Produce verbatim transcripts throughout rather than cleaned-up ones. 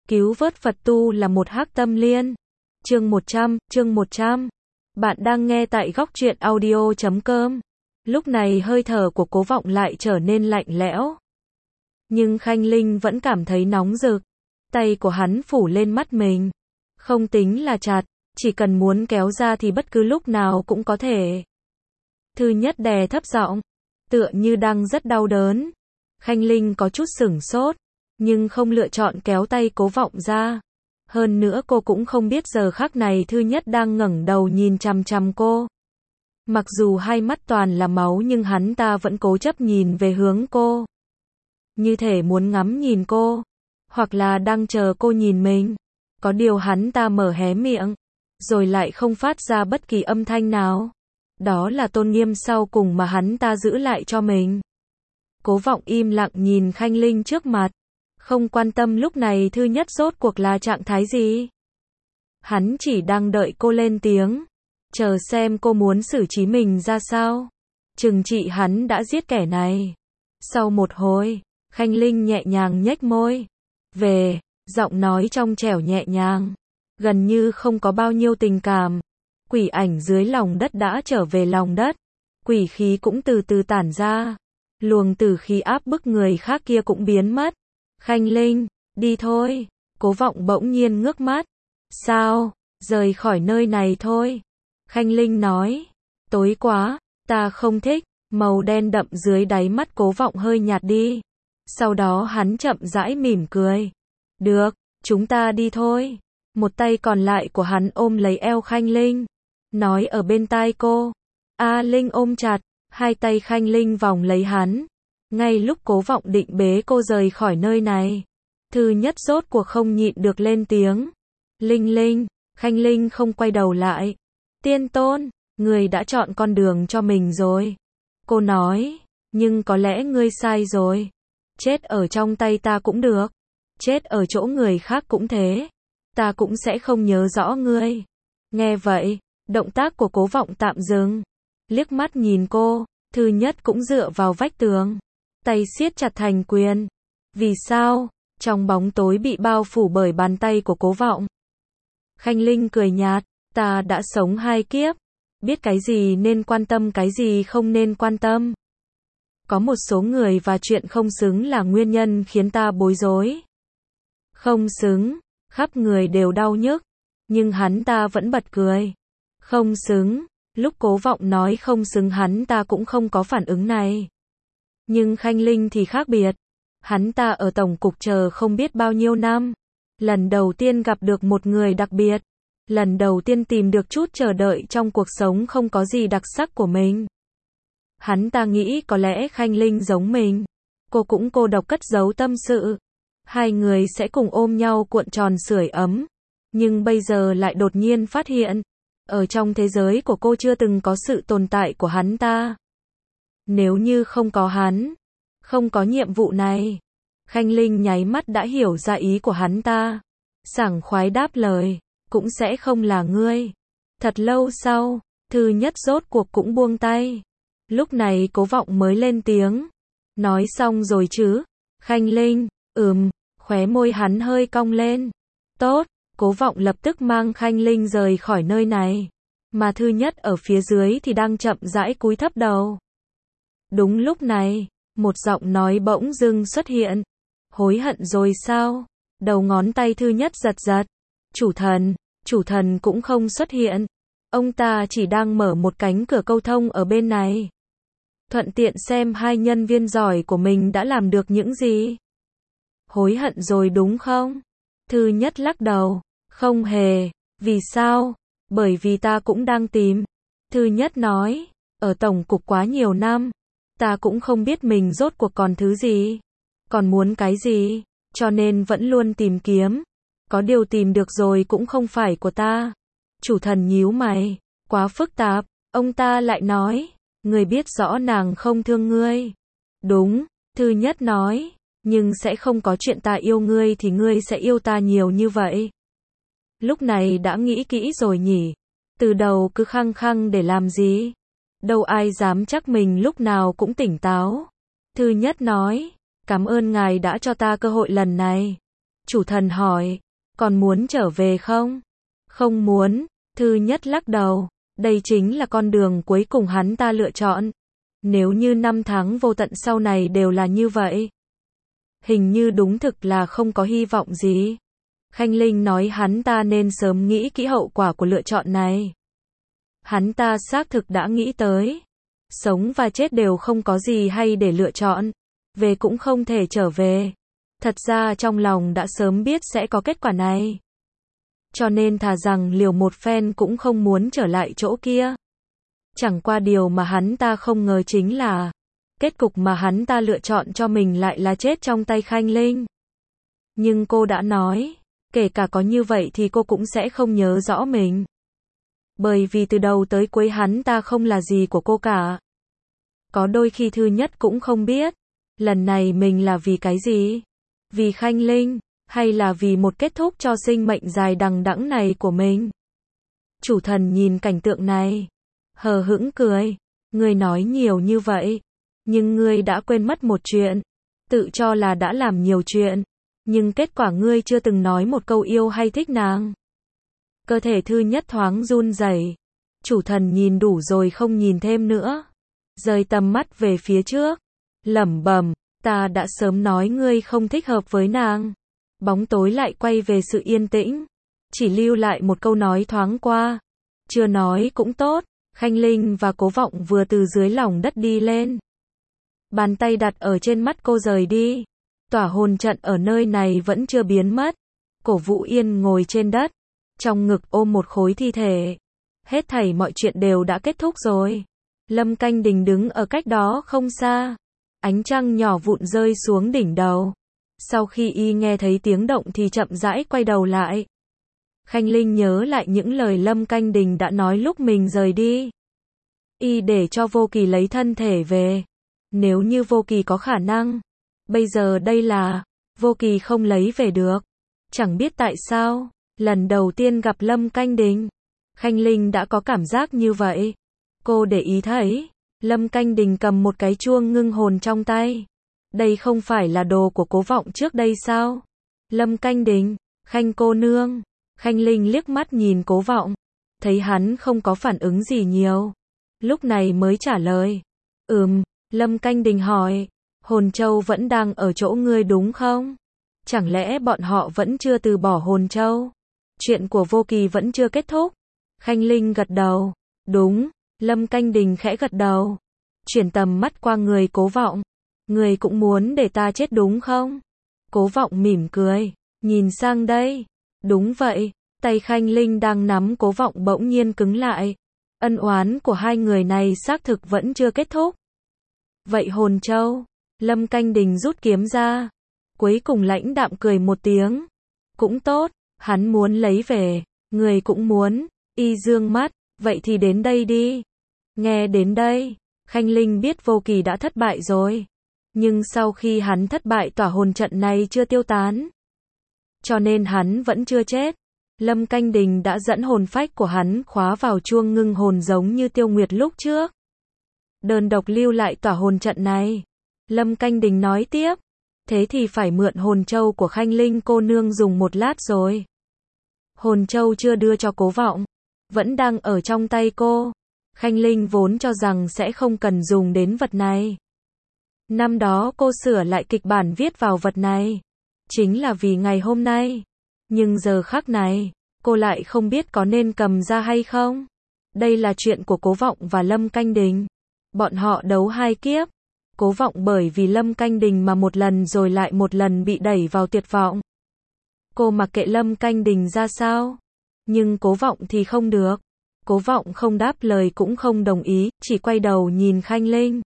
Cứu vớt Phật tu là một hắc tâm liên. Chương một trăm, chương một trăm. Bạn đang nghe tại góc truyện audio chấm com. Lúc này hơi thở của Cố Vọng lại trở nên lạnh lẽo. Nhưng Khanh Linh vẫn cảm thấy nóng rực. Tay của hắn phủ lên mắt mình. Không tính là chặt, chỉ cần muốn kéo ra thì bất cứ lúc nào cũng có thể. Thư Nhất đè thấp giọng, tựa như đang rất đau đớn. Khanh Linh có chút sửng sốt, nhưng không lựa chọn kéo tay Cố Vọng ra. Hơn nữa cô cũng không biết giờ khắc này Thư Nhất đang ngẩng đầu nhìn chằm chằm cô. Mặc dù hai mắt toàn là máu nhưng hắn ta vẫn cố chấp nhìn về hướng cô. Như thể muốn ngắm nhìn cô, hoặc là đang chờ cô nhìn mình. Có điều hắn ta mở hé miệng, rồi lại không phát ra bất kỳ âm thanh nào. Đó là tôn nghiêm sau cùng mà hắn ta giữ lại cho mình. Cố Vọng im lặng nhìn Khanh Linh trước mặt, không quan tâm lúc này Thư Nhất rốt cuộc là trạng thái gì. Hắn chỉ đang đợi cô lên tiếng, chờ xem cô muốn xử trí mình ra sao, trừng trị hắn đã giết kẻ này. Sau một hồi, Khanh Linh nhẹ nhàng nhếch môi, về, giọng nói trong trẻo nhẹ nhàng, gần như không có bao nhiêu tình cảm. Quỷ ảnh dưới lòng đất đã trở về lòng đất, quỷ khí cũng từ từ tản ra, luồng tử khí áp bức người khác kia cũng biến mất. Khanh Linh, đi thôi. Cố Vọng bỗng nhiên ngước mắt. Sao, rời khỏi nơi này thôi. Khanh Linh nói, tối quá, ta không thích. Màu đen đậm dưới đáy mắt Cố Vọng hơi nhạt đi. Sau đó hắn chậm rãi mỉm cười. Được, chúng ta đi thôi. Một tay còn lại của hắn ôm lấy eo Khanh Linh, nói ở bên tai cô. A Linh ôm chặt, hai tay Khanh Linh vòng lấy hắn. Ngay lúc Cố Vọng định bế cô rời khỏi nơi này, Thư Nhất rốt cuộc không nhịn được lên tiếng. Linh Linh, Khanh Linh không quay đầu lại. Tiên Tôn, người đã chọn con đường cho mình rồi. Cô nói, nhưng có lẽ ngươi sai rồi. Chết ở trong tay ta cũng được, chết ở chỗ người khác cũng thế. Ta cũng sẽ không nhớ rõ ngươi. Nghe vậy, động tác của Cố Vọng tạm dừng. Liếc mắt nhìn cô, Thư Nhất cũng dựa vào vách tường, tay siết chặt thành quyền. Vì sao? Trong bóng tối bị bao phủ bởi bàn tay của Cố Vọng. Khanh Linh cười nhạt, ta đã sống hai kiếp, biết cái gì nên quan tâm cái gì không nên quan tâm. Có một số người và chuyện không xứng là nguyên nhân khiến ta bối rối. Không xứng, khắp người đều đau nhức, nhưng hắn ta vẫn bật cười. Không xứng, lúc Cố Vọng nói không xứng hắn ta cũng không có phản ứng này. Nhưng Khanh Linh thì khác biệt. Hắn ta ở tổng cục chờ không biết bao nhiêu năm. Lần đầu tiên gặp được một người đặc biệt. Lần đầu tiên tìm được chút chờ đợi trong cuộc sống không có gì đặc sắc của mình. Hắn ta nghĩ có lẽ Khanh Linh giống mình. Cô cũng cô độc cất giấu tâm sự. Hai người sẽ cùng ôm nhau cuộn tròn sưởi ấm. Nhưng bây giờ lại đột nhiên phát hiện, ở trong thế giới của cô chưa từng có sự tồn tại của hắn ta. Nếu như không có hắn, không có nhiệm vụ này. Khanh Linh nháy mắt đã hiểu ra ý của hắn ta. Sảng khoái đáp lời, cũng sẽ không là ngươi. Thật lâu sau, Thư Nhất rốt cuộc cũng buông tay. Lúc này Cố Vọng mới lên tiếng. Nói xong rồi chứ? Khanh Linh, ừm, khóe môi hắn hơi cong lên. Tốt, Cố Vọng lập tức mang Khanh Linh rời khỏi nơi này. Mà Thư Nhất ở phía dưới thì đang chậm rãi cúi thấp đầu. Đúng lúc này, một giọng nói bỗng dưng xuất hiện. Hối hận rồi sao? Đầu ngón tay Thư Nhất giật giật. Chủ thần, chủ thần cũng không xuất hiện. Ông ta chỉ đang mở một cánh cửa câu thông ở bên này. Thuận tiện xem hai nhân viên giỏi của mình đã làm được những gì. Hối hận rồi đúng không? Thư Nhất lắc đầu. Không hề. Vì sao? Bởi vì ta cũng đang tìm. Thư Nhất nói. Ở tổng cục quá nhiều năm, ta cũng không biết mình rốt cuộc còn thứ gì, còn muốn cái gì, cho nên vẫn luôn tìm kiếm. Có điều tìm được rồi cũng không phải của ta. Chủ thần nhíu mày. Quá phức tạp. Ông ta lại nói. Ngươi biết rõ nàng không thương ngươi. Đúng, Thư Nhất nói. Nhưng sẽ không có chuyện ta yêu ngươi thì ngươi sẽ yêu ta nhiều như vậy. Lúc này đã nghĩ kỹ rồi nhỉ. Từ đầu cứ khăng khăng để làm gì? Đâu ai dám chắc mình lúc nào cũng tỉnh táo. Thư Nhất nói. Cảm ơn ngài đã cho ta cơ hội lần này. Chủ thần hỏi, còn muốn trở về không? Không muốn, Thư Nhất lắc đầu, đây chính là con đường cuối cùng hắn ta lựa chọn. Nếu như năm tháng vô tận sau này đều là như vậy, hình như đúng thực là không có hy vọng gì. Khanh Linh nói hắn ta nên sớm nghĩ kỹ hậu quả của lựa chọn này. Hắn ta xác thực đã nghĩ tới. Sống và chết đều không có gì hay để lựa chọn. Về cũng không thể trở về. Thật ra trong lòng đã sớm biết sẽ có kết quả này. Cho nên thà rằng liều một phen cũng không muốn trở lại chỗ kia. Chẳng qua điều mà hắn ta không ngờ chính là kết cục mà hắn ta lựa chọn cho mình lại là chết trong tay Khanh Linh. Nhưng cô đã nói, kể cả có như vậy thì cô cũng sẽ không nhớ rõ mình. Bởi vì từ đầu tới cuối hắn ta không là gì của cô cả. Có đôi khi Thư Nhất cũng không biết, lần này mình là vì cái gì? Vì Khanh Linh, hay là vì một kết thúc cho sinh mệnh dài đằng đẵng này của mình? Chủ thần nhìn cảnh tượng này, hờ hững cười, ngươi nói nhiều như vậy, nhưng ngươi đã quên mất một chuyện, tự cho là đã làm nhiều chuyện, nhưng kết quả ngươi chưa từng nói một câu yêu hay thích nàng. Cơ thể Thư Nhất thoáng run rẩy. Chủ thần nhìn đủ rồi không nhìn thêm nữa. Rời tầm mắt về phía trước. Lẩm bẩm, ta đã sớm nói ngươi không thích hợp với nàng. Bóng tối lại quay về sự yên tĩnh. Chỉ lưu lại một câu nói thoáng qua. Chưa nói cũng tốt. Khanh Linh và Cố Vọng vừa từ dưới lòng đất đi lên. Bàn tay đặt ở trên mắt cô rời đi. Tỏa hồn trận ở nơi này vẫn chưa biến mất. Cổ Vũ Yên ngồi trên đất. Trong ngực ôm một khối thi thể. Hết thảy mọi chuyện đều đã kết thúc rồi. Lâm Canh Đình đứng ở cách đó không xa. Ánh trăng nhỏ vụn rơi xuống đỉnh đầu. Sau khi y nghe thấy tiếng động thì chậm rãi quay đầu lại. Khanh Linh nhớ lại những lời Lâm Canh Đình đã nói lúc mình rời đi. Y để cho Vô Kỳ lấy thân thể về. Nếu như Vô Kỳ có khả năng. Bây giờ đây là, Vô Kỳ không lấy về được. Chẳng biết tại sao. Lần đầu tiên gặp Lâm Canh Đình, Khanh Linh đã có cảm giác như vậy. Cô để ý thấy, Lâm Canh Đình cầm một cái chuông ngưng hồn trong tay. Đây không phải là đồ của Cố Vọng trước đây sao? Lâm Canh Đình, Khanh cô nương. Khanh Linh liếc mắt nhìn Cố Vọng, thấy hắn không có phản ứng gì nhiều. Lúc này mới trả lời. Ừm, Lâm Canh Đình hỏi, Hồn Châu vẫn đang ở chỗ ngươi đúng không? Chẳng lẽ bọn họ vẫn chưa từ bỏ Hồn Châu? Chuyện của Vô Kỳ vẫn chưa kết thúc. Khanh Linh gật đầu. Đúng. Lâm Canh Đình khẽ gật đầu. Chuyển tầm mắt qua người Cố Vọng. Người cũng muốn để ta chết đúng không? Cố Vọng mỉm cười. Nhìn sang đây. Đúng vậy. Tay Khanh Linh đang nắm Cố Vọng bỗng nhiên cứng lại. Ân oán của hai người này xác thực vẫn chưa kết thúc. Vậy Hồn Châu? Lâm Canh Đình rút kiếm ra. Cuối cùng lãnh đạm cười một tiếng. Cũng tốt. Hắn muốn lấy về, người cũng muốn. Y dương mắt, vậy thì đến đây đi. Nghe đến đây, Khanh Linh biết Vô Kỳ đã thất bại rồi. Nhưng sau khi hắn thất bại tỏa hồn trận này chưa tiêu tán. Cho nên hắn vẫn chưa chết. Lâm Canh Đình đã dẫn hồn phách của hắn khóa vào chuông ngưng hồn giống như Tiêu Nguyệt lúc trước. Đơn độc lưu lại tỏa hồn trận này. Lâm Canh Đình nói tiếp. Thế thì phải mượn hồn châu của Khanh Linh cô nương dùng một lát rồi. Hồn châu chưa đưa cho Cố Vọng, vẫn đang ở trong tay cô. Khanh Linh vốn cho rằng sẽ không cần dùng đến vật này. Năm đó cô sửa lại kịch bản viết vào vật này, chính là vì ngày hôm nay. Nhưng giờ khắc này, cô lại không biết có nên cầm ra hay không. Đây là chuyện của Cố Vọng và Lâm Canh Đình. Bọn họ đấu hai kiếp. Cố Vọng bởi vì Lâm Canh Đình mà một lần rồi lại một lần bị đẩy vào tuyệt vọng. Cô mặc kệ Lâm Canh Đình ra sao. Nhưng Cố Vọng thì không được. Cố Vọng không đáp lời cũng không đồng ý, chỉ quay đầu nhìn Khanh Linh.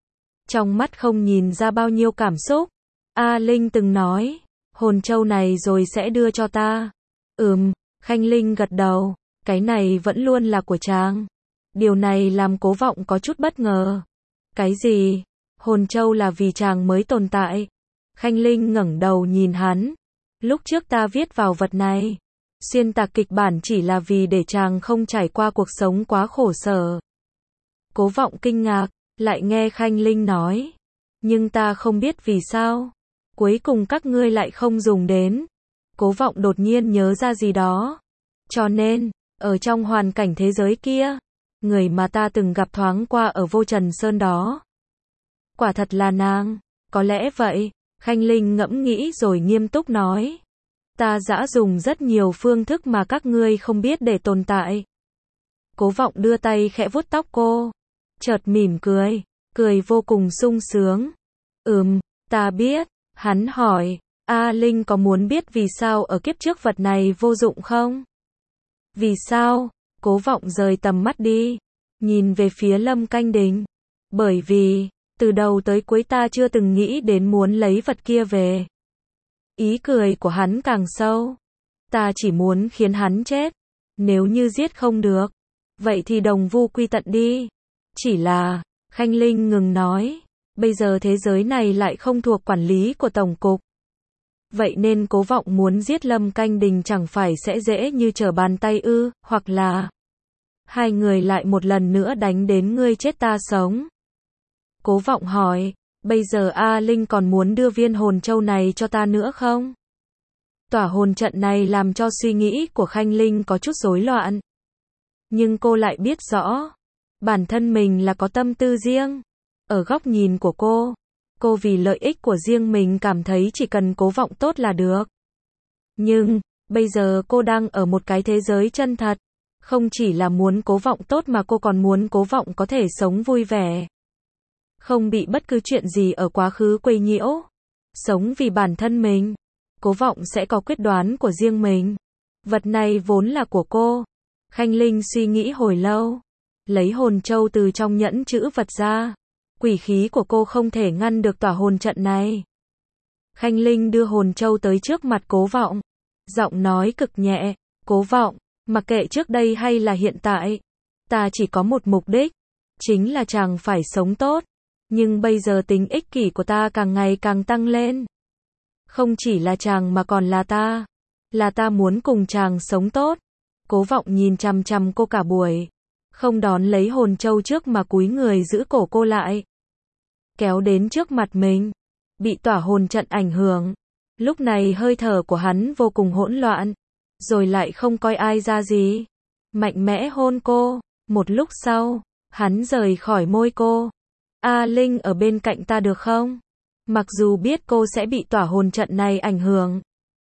Trong mắt không nhìn ra bao nhiêu cảm xúc. A Linh từng nói, hồn châu này rồi sẽ đưa cho ta. Ừm, Khanh Linh gật đầu, cái này vẫn luôn là của chàng. Điều này làm Cố Vọng có chút bất ngờ. Cái gì? Hồn châu là vì chàng mới tồn tại. Khanh Linh ngẩng đầu nhìn hắn. Lúc trước ta viết vào vật này, xuyên tạc kịch bản chỉ là vì để chàng không trải qua cuộc sống quá khổ sở. Cố Vọng kinh ngạc, lại nghe Khanh Linh nói. Nhưng ta không biết vì sao. Cuối cùng các ngươi lại không dùng đến. Cố Vọng đột nhiên nhớ ra gì đó. Cho nên, ở trong hoàn cảnh thế giới kia, người mà ta từng gặp thoáng qua ở Vô Trần Sơn đó, quả thật là nàng. Có lẽ vậy, Khanh Linh ngẫm nghĩ rồi nghiêm túc nói. Ta đã dùng rất nhiều phương thức mà các ngươi không biết để tồn tại. Cố Vọng đưa tay khẽ vuốt tóc cô, chợt mỉm cười, cười vô cùng sung sướng. Ừm, ta biết. Hắn hỏi, A Linh có muốn biết vì sao ở kiếp trước vật này vô dụng không? Vì sao? Cố Vọng rời tầm mắt đi, nhìn về phía Lâm Canh Đình. Bởi vì, từ đầu tới cuối ta chưa từng nghĩ đến muốn lấy vật kia về. Ý cười của hắn càng sâu. Ta chỉ muốn khiến hắn chết. Nếu như giết không được, vậy thì đồng vu quy tận đi. Chỉ là, Khanh Linh ngừng nói, bây giờ thế giới này lại không thuộc quản lý của Tổng cục. Vậy nên Cố Vọng muốn giết Lâm Canh Đình chẳng phải sẽ dễ như trở bàn tay ư, hoặc là hai người lại một lần nữa đánh đến ngươi chết ta sống. Cố Vọng hỏi, bây giờ A Linh còn muốn đưa viên hồn châu này cho ta nữa không? Tỏa hồn trận này làm cho suy nghĩ của Khanh Linh có chút rối loạn. Nhưng cô lại biết rõ, bản thân mình là có tâm tư riêng. Ở góc nhìn của cô, cô vì lợi ích của riêng mình cảm thấy chỉ cần Cố Vọng tốt là được. Nhưng, bây giờ cô đang ở một cái thế giới chân thật. Không chỉ là muốn Cố Vọng tốt mà cô còn muốn Cố Vọng có thể sống vui vẻ. Không bị bất cứ chuyện gì ở quá khứ quấy nhiễu. Sống vì bản thân mình. Cố Vọng sẽ có quyết đoán của riêng mình. Vật này vốn là của cô. Khanh Linh suy nghĩ hồi lâu. Lấy hồn châu từ trong nhẫn chữ vật ra. Quỷ khí của cô không thể ngăn được tỏa hồn trận này. Khanh Linh đưa hồn châu tới trước mặt Cố Vọng. Giọng nói cực nhẹ. Cố Vọng, mặc kệ trước đây hay là hiện tại, ta chỉ có một mục đích. Chính là chàng phải sống tốt. Nhưng bây giờ tính ích kỷ của ta càng ngày càng tăng lên. Không chỉ là chàng mà còn là ta. Là ta muốn cùng chàng sống tốt. Cố Vọng nhìn chằm chằm cô cả buổi. Không đón lấy hồn châu trước mà cúi người giữ cổ cô lại. Kéo đến trước mặt mình. Bị tỏa hồn trận ảnh hưởng. Lúc này hơi thở của hắn vô cùng hỗn loạn. Rồi lại không coi ai ra gì. Mạnh mẽ hôn cô. Một lúc sau, hắn rời khỏi môi cô. A Linh ở bên cạnh ta được không? Mặc dù biết cô sẽ bị tỏa hồn trận này ảnh hưởng.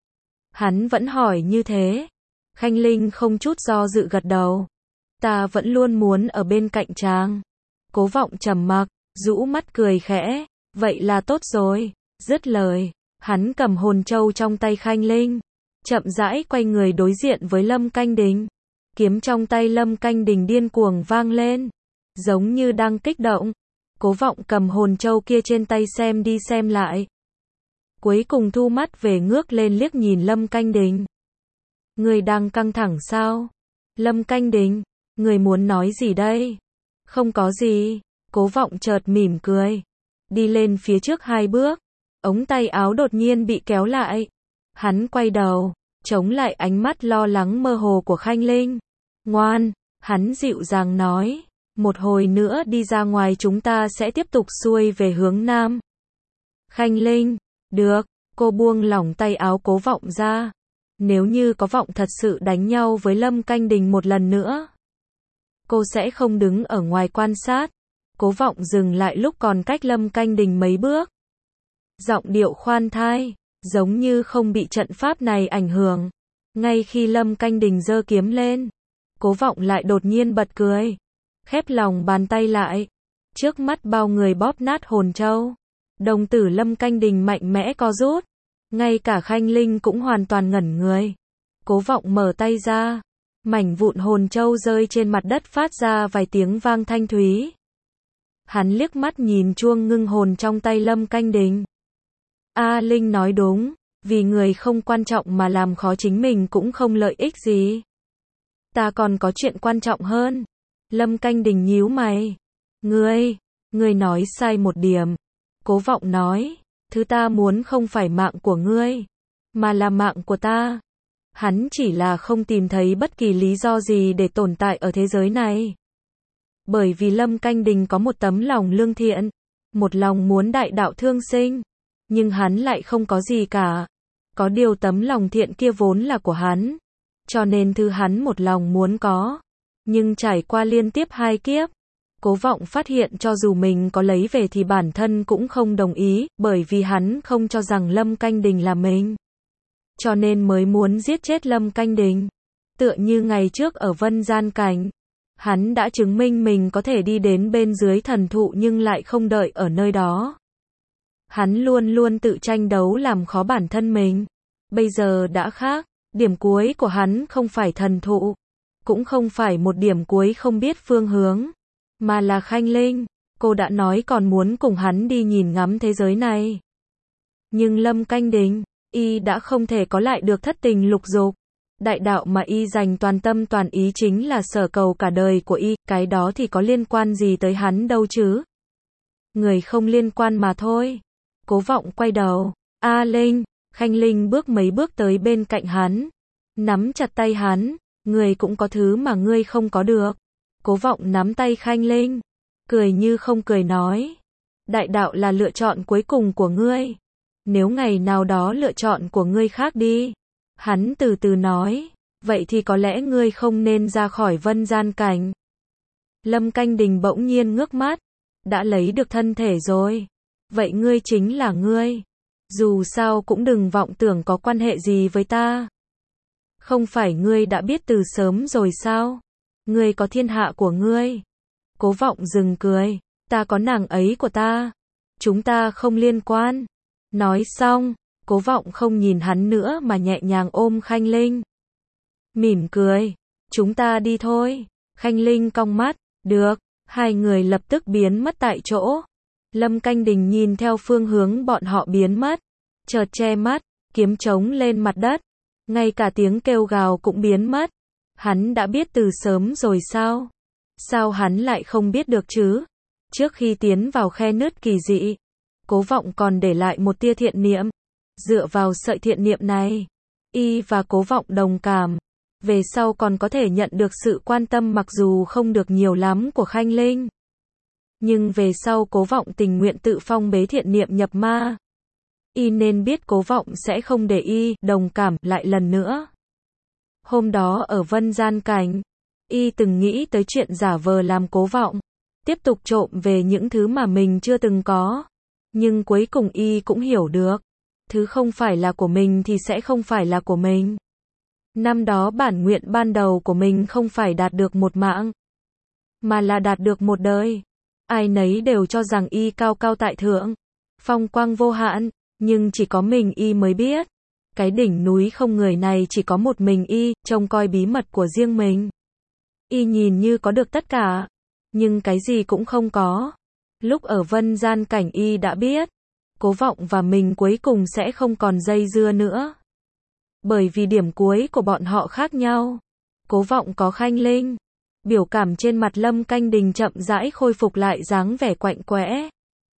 Hắn vẫn hỏi như thế. Khanh Linh không chút do dự gật đầu. Ta vẫn luôn muốn ở bên cạnh chàng. Cố Vọng trầm mặc, rũ mắt cười khẽ. Vậy là tốt rồi. Dứt lời, hắn cầm hồn châu trong tay Khanh Linh. Chậm rãi quay người đối diện với Lâm Canh Đình. Kiếm trong tay Lâm Canh Đình điên cuồng vang lên. Giống như đang kích động. Cố Vọng cầm hồn châu kia trên tay xem đi xem lại. Cuối cùng thu mắt về ngước lên liếc nhìn Lâm Canh Đình. Người đang căng thẳng sao? Lâm Canh Đình, người muốn nói gì đây? Không có gì. Cố Vọng chợt mỉm cười. Đi lên phía trước hai bước. Ống tay áo đột nhiên bị kéo lại. Hắn quay đầu, chống lại ánh mắt lo lắng mơ hồ của Khanh Linh. Ngoan, hắn dịu dàng nói. Một hồi nữa đi ra ngoài chúng ta sẽ tiếp tục xuôi về hướng Nam. Khanh Linh, được, cô buông lỏng tay áo Cố Vọng ra. Nếu như có Vọng thật sự đánh nhau với Lâm Canh Đình một lần nữa, cô sẽ không đứng ở ngoài quan sát. Cố Vọng dừng lại lúc còn cách Lâm Canh Đình mấy bước. Giọng điệu khoan thai, giống như không bị trận pháp này ảnh hưởng. Ngay khi Lâm Canh Đình giơ kiếm lên, Cố Vọng lại đột nhiên bật cười. Khép lòng bàn tay lại. Trước mắt bao người bóp nát hồn châu. Đồng tử Lâm Canh Đình mạnh mẽ co rút. Ngay cả Khanh Linh cũng hoàn toàn ngẩn người. Cố Vọng mở tay ra. Mảnh vụn hồn châu rơi trên mặt đất phát ra vài tiếng vang thanh thúy. Hắn liếc mắt nhìn chuông ngưng hồn trong tay Lâm Canh Đình. A Linh nói đúng. Vì người không quan trọng mà làm khó chính mình cũng không lợi ích gì. Ta còn có chuyện quan trọng hơn. Lâm Canh Đình nhíu mày. Ngươi, ngươi nói sai một điểm. Cố Vọng nói, thứ ta muốn không phải mạng của ngươi, mà là mạng của ta. Hắn chỉ là không tìm thấy bất kỳ lý do gì để tồn tại ở thế giới này. Bởi vì Lâm Canh Đình có một tấm lòng lương thiện, một lòng muốn đại đạo thương sinh, nhưng hắn lại không có gì cả. Có điều tấm lòng thiện kia vốn là của hắn, cho nên thứ hắn một lòng muốn có. Nhưng trải qua liên tiếp hai kiếp, Cố Vọng phát hiện cho dù mình có lấy về thì bản thân cũng không đồng ý, bởi vì hắn không cho rằng Lâm Canh Đình là mình. Cho nên mới muốn giết chết Lâm Canh Đình. Tựa như ngày trước ở Vân Gian Cảnh, hắn đã chứng minh mình có thể đi đến bên dưới thần thụ nhưng lại không đợi ở nơi đó. Hắn luôn luôn tự tranh đấu làm khó bản thân mình. Bây giờ đã khác, điểm cuối của hắn không phải thần thụ, cũng không phải một điểm cuối không biết phương hướng, mà là Khanh Linh. Cô đã nói còn muốn cùng hắn đi nhìn ngắm thế giới này. Nhưng Lâm Canh Đình, y đã không thể có lại được thất tình lục dục. Đại đạo mà y dành toàn tâm toàn ý chính là sở cầu cả đời của y, cái đó thì có liên quan gì tới hắn đâu chứ. Người không liên quan mà thôi. Cố Vọng quay đầu. A Linh, Khanh Linh bước mấy bước tới bên cạnh hắn, nắm chặt tay hắn. Người cũng có thứ mà ngươi không có được. Cố Vọng nắm tay Khanh Linh, cười như không cười nói. Đại đạo là lựa chọn cuối cùng của ngươi. Nếu ngày nào đó lựa chọn của ngươi khác đi. Hắn từ từ nói, vậy thì có lẽ ngươi không nên ra khỏi Vân Gian Cảnh. Lâm Canh Đình bỗng nhiên ngước mắt, đã lấy được thân thể rồi. Vậy ngươi chính là ngươi. Dù sao cũng đừng vọng tưởng có quan hệ gì với ta. Không phải ngươi đã biết từ sớm rồi sao? Ngươi có thiên hạ của ngươi. Cố Vọng dừng cười, ta có nàng ấy của ta. Chúng ta không liên quan. Nói xong, Cố Vọng không nhìn hắn nữa mà nhẹ nhàng ôm Khanh Linh. Mỉm cười, chúng ta đi thôi. Khanh Linh cong mắt, được. Hai người lập tức biến mất tại chỗ. Lâm Canh Đình nhìn theo phương hướng bọn họ biến mất, chợt che mắt, kiếm trống lên mặt đất. Ngay cả tiếng kêu gào cũng biến mất. Hắn đã biết từ sớm rồi sao? Sao hắn lại không biết được chứ? Trước khi tiến vào khe nứt kỳ dị, Cố Vọng còn để lại một tia thiện niệm. Dựa vào sợi thiện niệm này, y và Cố Vọng đồng cảm. Về sau còn có thể nhận được sự quan tâm mặc dù không được nhiều lắm của Khanh Linh. Nhưng về sau Cố Vọng tình nguyện tự phong bế thiện niệm nhập ma. Y nên biết Cố Vọng sẽ không để y đồng cảm lại lần nữa. Hôm đó ở Vân Gian Cảnh, y từng nghĩ tới chuyện giả vờ làm Cố Vọng, tiếp tục trộm về những thứ mà mình chưa từng có. Nhưng cuối cùng y cũng hiểu được, thứ không phải là của mình thì sẽ không phải là của mình. Năm đó bản nguyện ban đầu của mình không phải đạt được một mạng, mà là đạt được một đời. Ai nấy đều cho rằng y cao cao tại thượng, phong quang vô hạn, nhưng chỉ có mình y mới biết. Cái đỉnh núi không người này chỉ có một mình y, trông coi bí mật của riêng mình. Y nhìn như có được tất cả, nhưng cái gì cũng không có. Lúc ở Vân Gian Cảnh y đã biết, Cố Vọng và mình cuối cùng sẽ không còn dây dưa nữa. Bởi vì điểm cuối của bọn họ khác nhau. Cố Vọng có Khanh Linh. Biểu cảm trên mặt Lâm Canh Đình chậm rãi khôi phục lại dáng vẻ quạnh quẽ.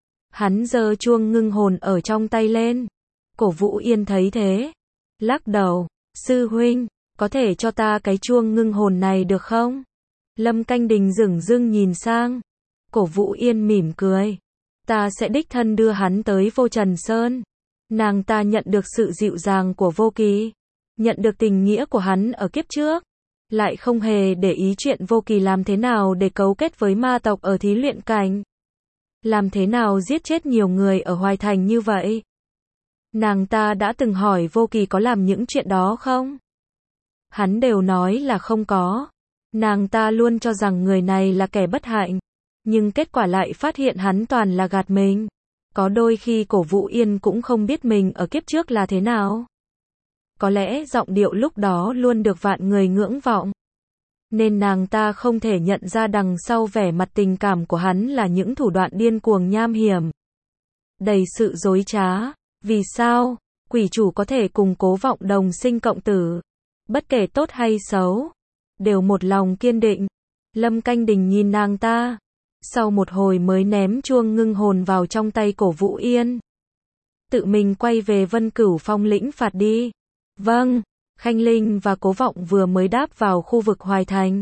Hắn giơ chuông ngưng hồn ở trong tay lên. Cổ Vũ Yên thấy thế, lắc đầu, sư huynh, có thể cho ta cái chuông ngưng hồn này được không? Lâm Canh Đình dửng dưng nhìn sang. Cổ Vũ Yên mỉm cười, ta sẽ đích thân đưa hắn tới Vô Trần Sơn. Nàng ta nhận được sự dịu dàng của Vô Kỳ, nhận được tình nghĩa của hắn ở kiếp trước, lại không hề để ý chuyện Vô Kỳ làm thế nào để cấu kết với ma tộc ở thí luyện cảnh. Làm thế nào giết chết nhiều người ở Hoài Thành như vậy? Nàng ta đã từng hỏi Vô Kỳ có làm những chuyện đó không? Hắn đều nói là không có. Nàng ta luôn cho rằng người này là kẻ bất hạnh, nhưng kết quả lại phát hiện hắn toàn là gạt mình. Có đôi khi Cổ Vũ Yên cũng không biết mình ở kiếp trước là thế nào. Có lẽ giọng điệu lúc đó luôn được vạn người ngưỡng vọng, nên nàng ta không thể nhận ra đằng sau vẻ mặt tình cảm của hắn là những thủ đoạn điên cuồng nham hiểm, đầy sự dối trá. Vì sao quỷ chủ có thể cùng Cố Vọng đồng sinh cộng tử, bất kể tốt hay xấu, đều một lòng kiên định. Lâm Canh Đình nhìn nàng ta, sau một hồi mới ném chuông ngưng hồn vào trong tay Cổ Vũ Yên. Tự mình quay về Vân Cửu Phong lĩnh phạt đi. Vâng. Khanh Linh và Cố Vọng vừa mới đáp vào khu vực Hoài Thành.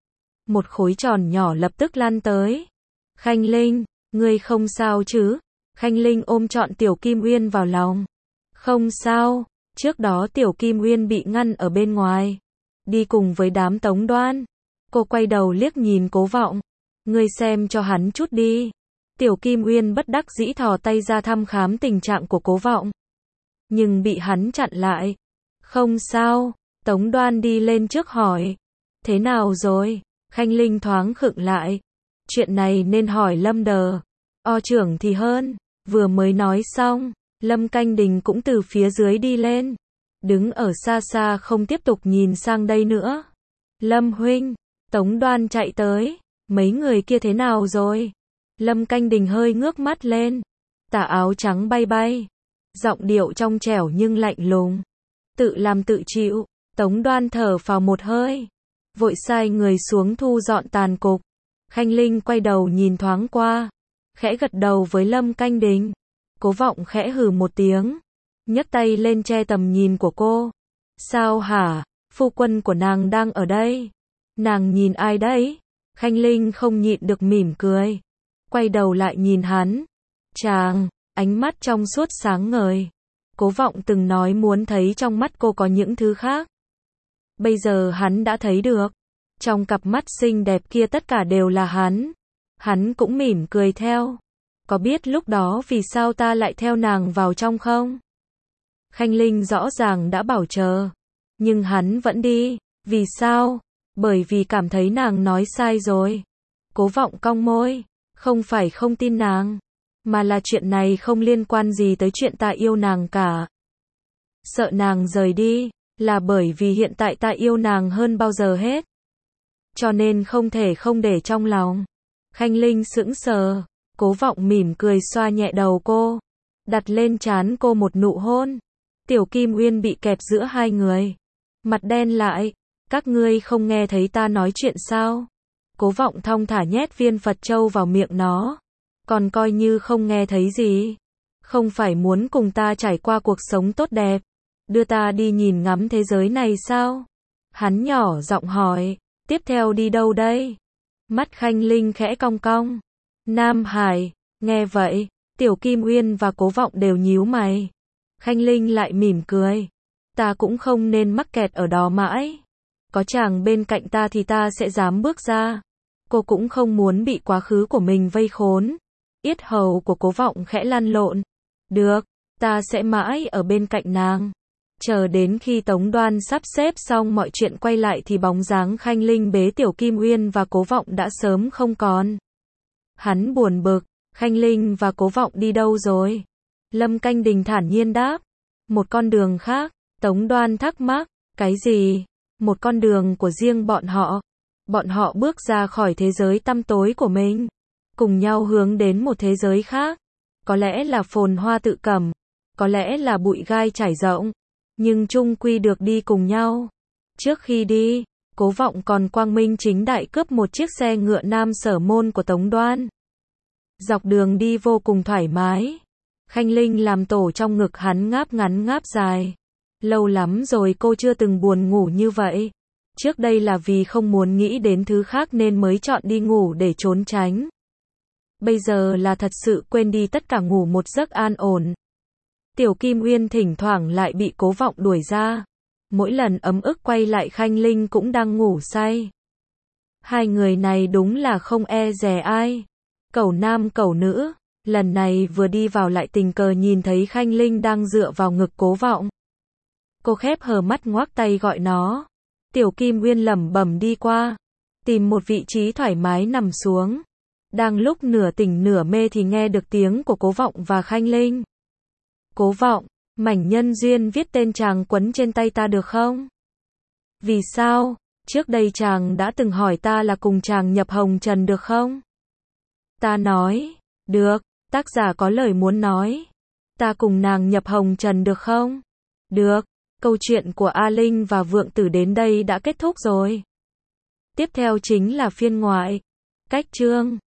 Một khối tròn nhỏ lập tức lan tới. Khanh Linh, ngươi không sao chứ? Khanh Linh ôm trọn Tiểu Kim Uyên vào lòng. Không sao. Trước đó Tiểu Kim Uyên bị ngăn ở bên ngoài, đi cùng với đám Tống Đoan. Cô quay đầu liếc nhìn Cố Vọng, ngươi xem cho hắn chút đi. Tiểu Kim Uyên bất đắc dĩ thò tay ra thăm khám tình trạng của Cố Vọng, nhưng bị hắn chặn lại. Không sao, Tống Đoan đi lên trước hỏi, thế nào rồi? Khanh Linh thoáng khựng lại, chuyện này nên hỏi Lâm Đờ, O trưởng thì hơn. Vừa mới nói xong, Lâm Canh Đình cũng từ phía dưới đi lên, đứng ở xa xa không tiếp tục nhìn sang đây nữa. Lâm huynh, Tống Đoan chạy tới, mấy người kia thế nào rồi? Lâm Canh Đình hơi ngước mắt lên, tà áo trắng bay bay, giọng điệu trong trẻo nhưng lạnh lùng. Tự làm tự chịu. Tống Đoan thở phào một hơi, vội sai người xuống thu dọn tàn cục. Khanh Linh quay đầu nhìn thoáng qua, khẽ gật đầu với Lâm Canh Đình. Cố Vọng khẽ hừ một tiếng, nhấc tay lên che tầm nhìn của cô. Sao hả? Phu quân của nàng đang ở đây. Nàng nhìn ai đấy? Khanh Linh không nhịn được mỉm cười, quay đầu lại nhìn hắn. Chàng, ánh mắt trong suốt sáng ngời. Cố Vọng từng nói muốn thấy trong mắt cô có những thứ khác. Bây giờ hắn đã thấy được. Trong cặp mắt xinh đẹp kia tất cả đều là hắn. Hắn cũng mỉm cười theo. Có biết lúc đó vì sao ta lại theo nàng vào trong không? Khanh Linh rõ ràng đã bảo chờ, nhưng hắn vẫn đi. Vì sao? Bởi vì cảm thấy nàng nói sai rồi. Cố Vọng cong môi, không phải không tin nàng, mà là chuyện này không liên quan gì tới chuyện ta yêu nàng cả. Sợ nàng rời đi, là bởi vì hiện tại ta yêu nàng hơn bao giờ hết. Cho nên không thể không để trong lòng. Khanh Linh sững sờ, Cố Vọng mỉm cười xoa nhẹ đầu cô, đặt lên trán cô một nụ hôn. Tiểu Kim Uyên bị kẹp giữa hai người, mặt đen lại. Các ngươi không nghe thấy ta nói chuyện sao? Cố Vọng thong thả nhét viên Phật châu vào miệng nó, còn coi như không nghe thấy gì. Không phải muốn cùng ta trải qua cuộc sống tốt đẹp, đưa ta đi nhìn ngắm thế giới này sao? Hắn nhỏ giọng hỏi, tiếp theo đi đâu đây? Mắt Khanh Linh khẽ cong cong. Nam Hải. Nghe vậy, Tiểu Kim Uyên và Cố Vọng đều nhíu mày. Khanh Linh lại mỉm cười, ta cũng không nên mắc kẹt ở đó mãi. Có chàng bên cạnh ta thì ta sẽ dám bước ra. Cô cũng không muốn bị quá khứ của mình vây khốn. Yết hầu của Cố Vọng khẽ lăn lộn. Được, ta sẽ mãi ở bên cạnh nàng. Chờ đến khi Tống Đoan sắp xếp xong mọi chuyện quay lại thì bóng dáng Khanh Linh bế Tiểu Kim Uyên và Cố Vọng đã sớm không còn. Hắn buồn bực, Khanh Linh và Cố Vọng đi đâu rồi? Lâm Canh Đình thản nhiên đáp, một con đường khác. Tống Đoan thắc mắc, cái gì? Một con đường của riêng bọn họ. Bọn họ bước ra khỏi thế giới tăm tối của mình, cùng nhau hướng đến một thế giới khác. Có lẽ là phồn hoa tự cẩm, có lẽ là bụi gai trải rộng, nhưng chung quy được đi cùng nhau. Trước khi đi, Cố Vọng còn quang minh chính đại cướp một chiếc xe ngựa Nam Sở Môn của Tống Đoan. Dọc đường đi vô cùng thoải mái. Khanh Linh làm tổ trong ngực hắn ngáp ngắn ngáp dài. Lâu lắm rồi cô chưa từng buồn ngủ như vậy. Trước đây là vì không muốn nghĩ đến thứ khác nên mới chọn đi ngủ để trốn tránh. Bây giờ là thật sự quên đi tất cả, ngủ một giấc an ổn. Tiểu Kim Uyên thỉnh thoảng lại bị Cố Vọng đuổi ra. Mỗi lần ấm ức quay lại Khanh Linh cũng đang ngủ say. Hai người này đúng là không e dè ai. Cẩu nam cẩu nữ. Lần này vừa đi vào lại tình cờ nhìn thấy Khanh Linh đang dựa vào ngực Cố Vọng. Cô khép hờ mắt ngoác tay gọi nó. Tiểu Kim Uyên lẩm bẩm đi qua, tìm một vị trí thoải mái nằm xuống. Đang lúc nửa tỉnh nửa mê thì nghe được tiếng của Cố Vọng và Khanh Linh. Cố Vọng, mảnh nhân duyên viết tên chàng quấn trên tay ta được không? Vì sao? Trước đây chàng đã từng hỏi ta là cùng chàng nhập hồng trần được không? Ta nói, được. Tác giả có lời muốn nói. Ta cùng nàng nhập hồng trần được không? Được. Câu chuyện của A Linh và Vượng Tử đến đây đã kết thúc rồi. Tiếp theo chính là phiên ngoại. Cách chương